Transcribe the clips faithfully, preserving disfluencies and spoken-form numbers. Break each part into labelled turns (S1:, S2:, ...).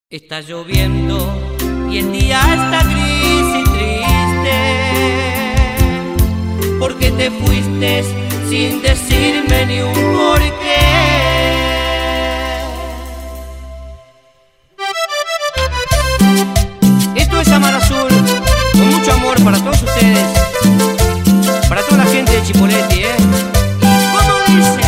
S1: Está lloviendo y el día está gris y triste, porque te fuiste sin decirme ni un porqué. Esto es Amar Azul, con mucho amor para todos ustedes, para toda la gente de Chipoleti, ¿eh? ¿Y cómo dice?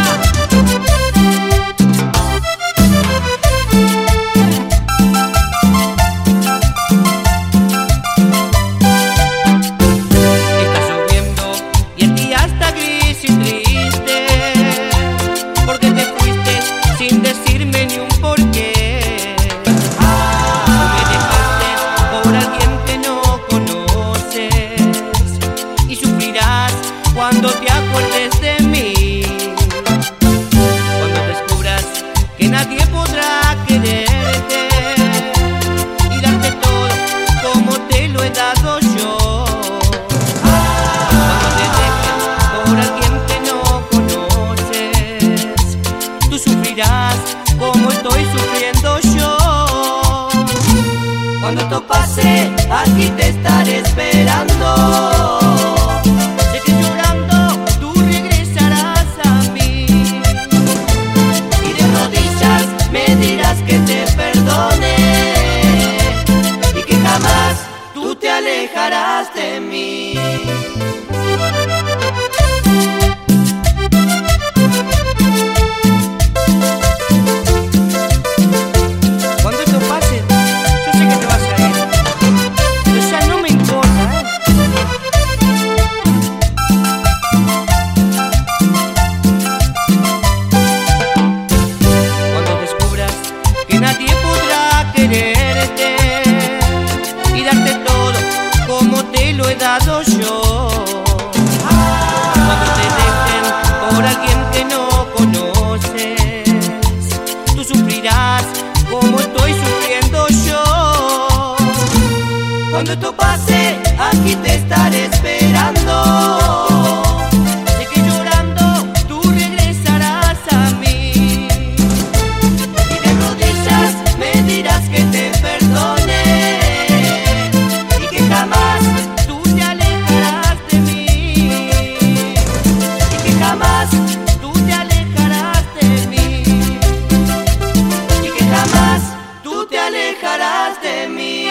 S1: Sin decirme ni un porqué. Tú me dejaste por alguien que no conoces y sufrirás cuando te acuerdes de mí, cuando descubras que nadie podrá quererte y darte todo como te lo he dado yo. Cuando te dejes por alguien que no conoces, tú sufrirás como estoy sufriendo yo. Cuando esto pase, aquí te estaré esperando. Sé que llorando tú regresarás a mí y de rodillas me dirás que te perdone y que jamás tú te alejarás de mí. Nadie podrá quererte y darte todo como te lo he dado yo. Cuando te dejen por alguien que no conoces, tú sufrirás como estoy sufriendo yo. Cuando esto pase, aquí te estaré esperando. Tú te alejarás de mí.